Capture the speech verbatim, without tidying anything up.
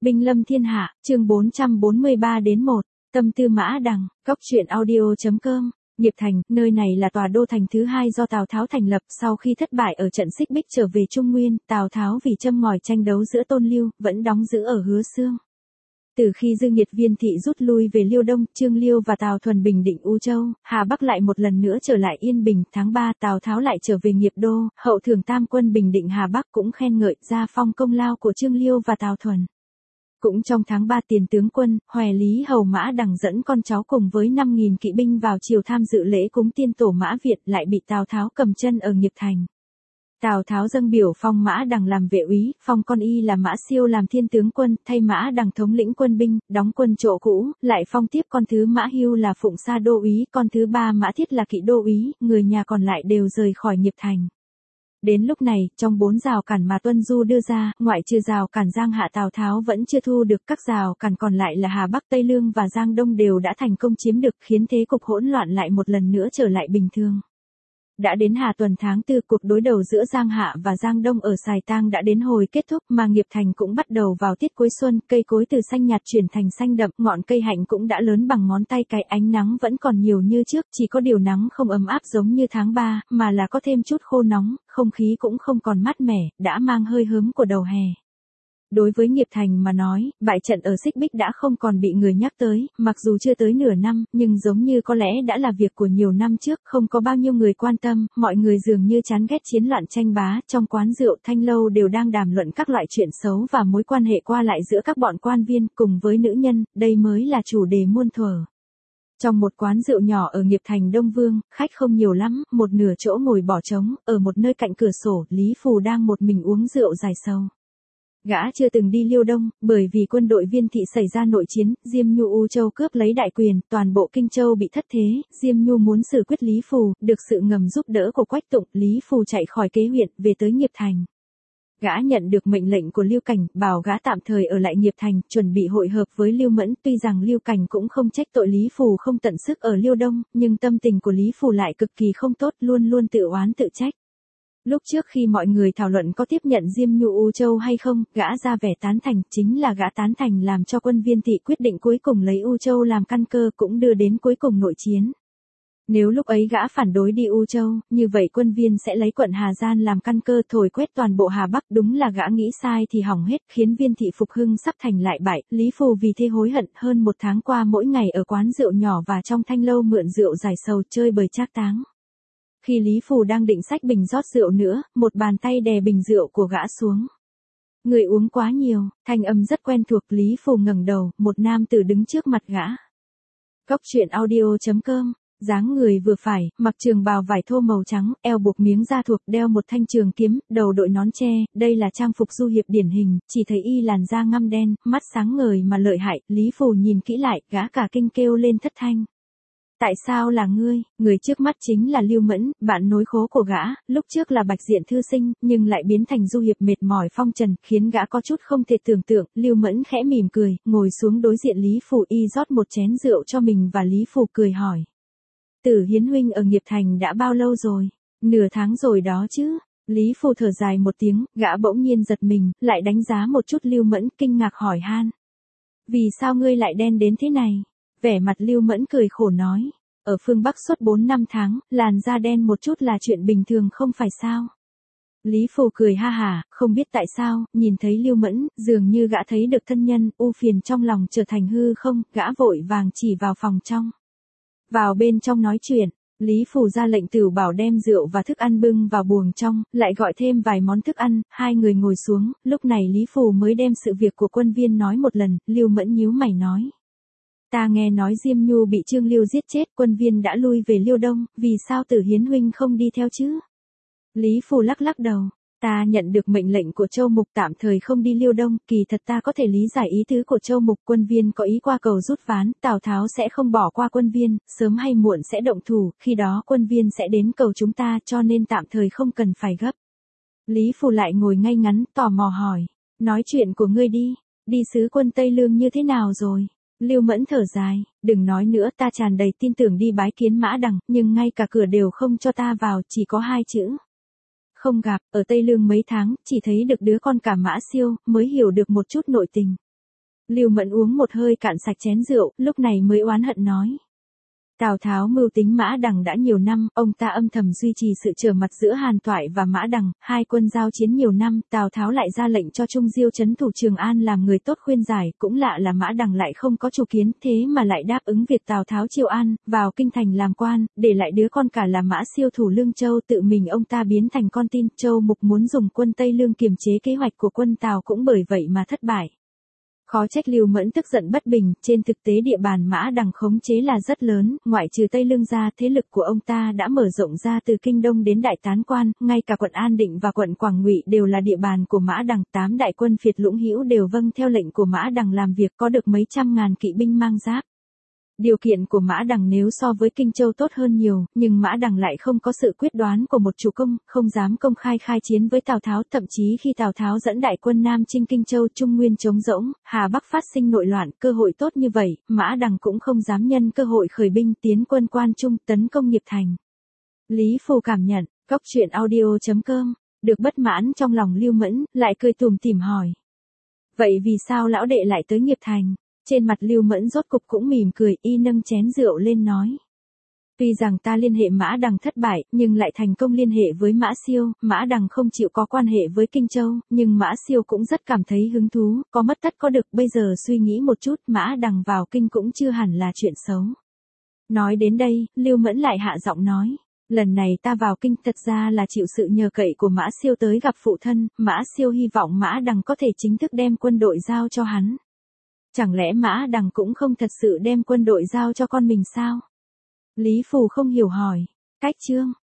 Binh lâm thiên hạ, chương bốn trăm bốn mươi ba đến một, tâm tư Mã Đằng, cốc truyện audio.com. Nghiệp Thành, nơi này là tòa đô thành thứ hai do Tào Tháo thành lập sau khi thất bại ở trận Xích Bích trở về Trung Nguyên. Tào Tháo vì châm ngòi tranh đấu giữa Tôn Lưu, vẫn đóng giữ ở Hứa Xương. Từ khi Dư Nghiệt Viên thị rút lui về Liêu Đông, Trương Liêu và Tào Thuần bình định U Châu, Hà Bắc lại một lần nữa trở lại yên bình. Tháng ba, Tào Tháo lại trở về Nghiệp Đô, hậu thưởng tam quân bình định Hà Bắc cũng khen ngợi gia phong công lao của Trương Liêu và Tào Thuần. Cũng trong tháng ba, tiền tướng quân, Hoè Lý Hầu Mã Đằng dẫn con cháu cùng với năm nghìn kỵ binh vào triều tham dự lễ cúng tiên tổ Mã Việt, lại bị Tào Tháo cầm chân ở Nghiệp Thành. Tào Tháo dâng biểu phong Mã Đằng làm vệ úy, phong con y là Mã Siêu làm thiên tướng quân, thay Mã Đằng thống lĩnh quân binh, đóng quân chỗ cũ, lại phong tiếp con thứ Mã Hưu là Phụng Sa đô úy, con thứ ba Mã Thiết là kỵ đô úy, người nhà còn lại đều rời khỏi Nghiệp Thành. Đến lúc này, trong bốn rào cản mà Tuân Du đưa ra, ngoại trừ rào cản Giang Hạ, Tào Tháo vẫn chưa thu được, các rào cản còn lại là Hà Bắc, Tây Lương và Giang Đông đều đã thành công chiếm được, khiến thế cục hỗn loạn lại một lần nữa trở lại bình thường. Đã đến Hà Tuần tháng tư, cuộc đối đầu giữa Giang Hạ và Giang Đông ở Sài Tang đã đến hồi kết thúc, mà Nghiệp Thành cũng bắt đầu vào tiết cuối xuân, cây cối từ xanh nhạt chuyển thành xanh đậm, ngọn cây hạnh cũng đã lớn bằng ngón tay cái, ánh nắng vẫn còn nhiều như trước, chỉ có điều nắng không ấm áp giống như tháng ba, mà là có thêm chút khô nóng, không khí cũng không còn mát mẻ, đã mang hơi hớm của đầu hè. Đối với Nghiệp Thành mà nói, bại trận ở Xích Bích đã không còn bị người nhắc tới, mặc dù chưa tới nửa năm, nhưng giống như có lẽ đã là việc của nhiều năm trước, không có bao nhiêu người quan tâm, mọi người dường như chán ghét chiến loạn tranh bá, trong quán rượu Thanh Lâu đều đang đàm luận các loại chuyện xấu và mối quan hệ qua lại giữa các bọn quan viên, cùng với nữ nhân, đây mới là chủ đề muôn thuở. Trong một quán rượu nhỏ ở Nghiệp Thành Đông Vương, khách không nhiều lắm, một nửa chỗ ngồi bỏ trống, ở một nơi cạnh cửa sổ, Lý Phù đang một mình uống rượu dài sâu. Gã chưa từng đi Liêu Đông, bởi vì quân đội Viên thị xảy ra nội chiến, Diêm Nhu U Châu cướp lấy đại quyền, toàn bộ Kinh Châu bị thất thế, Diêm Nhu muốn xử quyết Lý Phù, được sự ngầm giúp đỡ của Quách Tụng, Lý Phù chạy khỏi Kế huyện, về tới Nghiệp Thành. Gã nhận được mệnh lệnh của Lưu Cảnh, bảo gã tạm thời ở lại Nghiệp Thành, chuẩn bị hội hợp với Lưu Mẫn, tuy rằng Lưu Cảnh cũng không trách tội Lý Phù không tận sức ở Liêu Đông, nhưng tâm tình của Lý Phù lại cực kỳ không tốt, luôn luôn tự oán tự trách. Lúc trước khi mọi người thảo luận có tiếp nhận Diêm Nhu U Châu hay không, gã ra vẻ tán thành, chính là gã tán thành làm cho quân Viên thị quyết định cuối cùng lấy U Châu làm căn cơ, cũng đưa đến cuối cùng nội chiến. Nếu lúc ấy gã phản đối đi U Châu, như vậy quân Viên sẽ lấy quận Hà Giang làm căn cơ thổi quét toàn bộ Hà Bắc, đúng là gã nghĩ sai thì hỏng hết, khiến Viên thị phục hưng sắp thành lại bại. Lý Phù vì thế hối hận, hơn một tháng qua mỗi ngày ở quán rượu nhỏ và trong Thanh Lâu mượn rượu giải sầu chơi bời trác táng. Khi Lý Phù đang định xách bình rót rượu nữa, một bàn tay đè bình rượu của gã xuống. Người uống quá nhiều, thanh âm rất quen thuộc. Lý Phù ngẩng đầu, một nam tử đứng trước mặt gã. Cốc truyện audio.com, dáng người vừa phải, mặc trường bào vải thô màu trắng, eo buộc miếng da thuộc, đeo một thanh trường kiếm, đầu đội nón tre, đây là trang phục du hiệp điển hình, chỉ thấy y làn da ngăm đen, mắt sáng ngời mà lợi hại. Lý Phù nhìn kỹ lại, gã cả kinh kêu lên thất thanh. Tại sao là ngươi? Người trước mắt chính là Lưu Mẫn, bạn nối khố của gã, lúc trước là bạch diện thư sinh, nhưng lại biến thành du hiệp mệt mỏi phong trần, khiến gã có chút không thể tưởng tượng. Lưu Mẫn khẽ mỉm cười, ngồi xuống đối diện Lý Phù, y rót một chén rượu cho mình và Lý Phù cười hỏi. Tử Hiến huynh ở Nghiệp Thành đã bao lâu rồi? Nửa tháng rồi đó chứ. Lý Phù thở dài một tiếng, gã bỗng nhiên giật mình, lại đánh giá một chút Lưu Mẫn, kinh ngạc hỏi han. Vì sao ngươi lại đen đến thế này? Vẻ mặt Lưu Mẫn cười khổ nói, ở phương Bắc suốt bốn năm tháng, làn da đen một chút là chuyện bình thường không phải sao? Lý Phù cười ha hả, không biết tại sao, nhìn thấy Lưu Mẫn, dường như gã thấy được thân nhân, u phiền trong lòng trở thành hư không, gã vội vàng chỉ vào phòng trong. Vào bên trong nói chuyện, Lý Phù ra lệnh tửu bảo đem rượu và thức ăn bưng vào buồng trong, lại gọi thêm vài món thức ăn, hai người ngồi xuống, lúc này Lý Phù mới đem sự việc của quân Viên nói một lần. Lưu Mẫn nhíu mày nói. Ta nghe nói Diêm Nhu bị Trương Liêu giết chết, quân Viên đã lui về Liêu Đông, vì sao Tử Hiến huynh không đi theo chứ? Lý Phù lắc lắc đầu, ta nhận được mệnh lệnh của Châu Mục tạm thời không đi Liêu Đông, kỳ thật ta có thể lý giải ý tứ của Châu Mục, quân Viên có ý qua cầu rút ván, Tào Tháo sẽ không bỏ qua quân Viên, sớm hay muộn sẽ động thủ, khi đó quân Viên sẽ đến cầu chúng ta, cho nên tạm thời không cần phải gấp. Lý Phù lại ngồi ngay ngắn, tò mò hỏi, nói chuyện của ngươi đi, đi sứ quân Tây Lương như thế nào rồi? Lưu Mẫn thở dài, đừng nói nữa, ta tràn đầy tin tưởng đi bái kiến Mã Đằng, nhưng ngay cả cửa đều không cho ta vào, chỉ có hai chữ. Không gặp, ở Tây Lương mấy tháng, chỉ thấy được đứa con cả Mã Siêu, mới hiểu được một chút nội tình. Lưu Mẫn uống một hơi cạn sạch chén rượu, lúc này mới oán hận nói. Tào Tháo mưu tính Mã Đằng đã nhiều năm, ông ta âm thầm duy trì sự trở mặt giữa Hàn Toại và Mã Đằng, hai quân giao chiến nhiều năm, Tào Tháo lại ra lệnh cho Trung Diêu trấn thủ Trường An làm người tốt khuyên giải, cũng lạ là Mã Đằng lại không có chủ kiến, thế mà lại đáp ứng việc Tào Tháo chiêu an, vào kinh thành làm quan, để lại đứa con cả là Mã Siêu thủ Lương Châu, tự mình ông ta biến thành con tin, Châu Mục muốn dùng quân Tây Lương kiềm chế kế hoạch của quân Tào cũng bởi vậy mà thất bại. Khó trách Lưu Mẫn tức giận bất bình, trên thực tế địa bàn Mã Đằng khống chế là rất lớn, ngoại trừ Tây Lương ra, thế lực của ông ta đã mở rộng ra từ Kinh Đông đến Đại Tán Quan, ngay cả quận An Định và quận Quảng Ngụy đều là địa bàn của Mã Đằng, tám đại quân phiệt Lũng Hữu đều vâng theo lệnh của Mã Đằng làm việc, có được mấy trăm ngàn kỵ binh mang giáp. Điều kiện của Mã Đằng nếu so với Kinh Châu tốt hơn nhiều, nhưng Mã Đằng lại không có sự quyết đoán của một chủ công, không dám công khai khai chiến với Tào Tháo, thậm chí khi Tào Tháo dẫn đại quân Nam chinh Kinh Châu, Trung Nguyên trống rỗng, Hà Bắc phát sinh nội loạn, cơ hội tốt như vậy, Mã Đằng cũng không dám nhân cơ hội khởi binh tiến quân Quan Trung, tấn công Nghiệp Thành. Lý Phù cảm nhận, Cốc Truyện Audio chấm com, được bất mãn trong lòng Lưu Mẫn, lại cười tủm tỉm hỏi. Vậy vì sao lão đệ lại tới Nghiệp Thành? Trên mặt Lưu Mẫn rốt cục cũng mỉm cười, y nâng chén rượu lên nói. Tuy rằng ta liên hệ Mã Đằng thất bại, nhưng lại thành công liên hệ với Mã Siêu, Mã Đằng không chịu có quan hệ với Kinh Châu, nhưng Mã Siêu cũng rất cảm thấy hứng thú, có mất tất có được, bây giờ suy nghĩ một chút, Mã Đằng vào Kinh cũng chưa hẳn là chuyện xấu. Nói đến đây, Lưu Mẫn lại hạ giọng nói. Lần này ta vào Kinh thật ra là chịu sự nhờ cậy của Mã Siêu tới gặp phụ thân, Mã Siêu hy vọng Mã Đằng có thể chính thức đem quân đội giao cho hắn. Chẳng lẽ Mã Đằng cũng không thật sự đem quân đội giao cho con mình sao? Lý Phù không hiểu hỏi. Cách chương.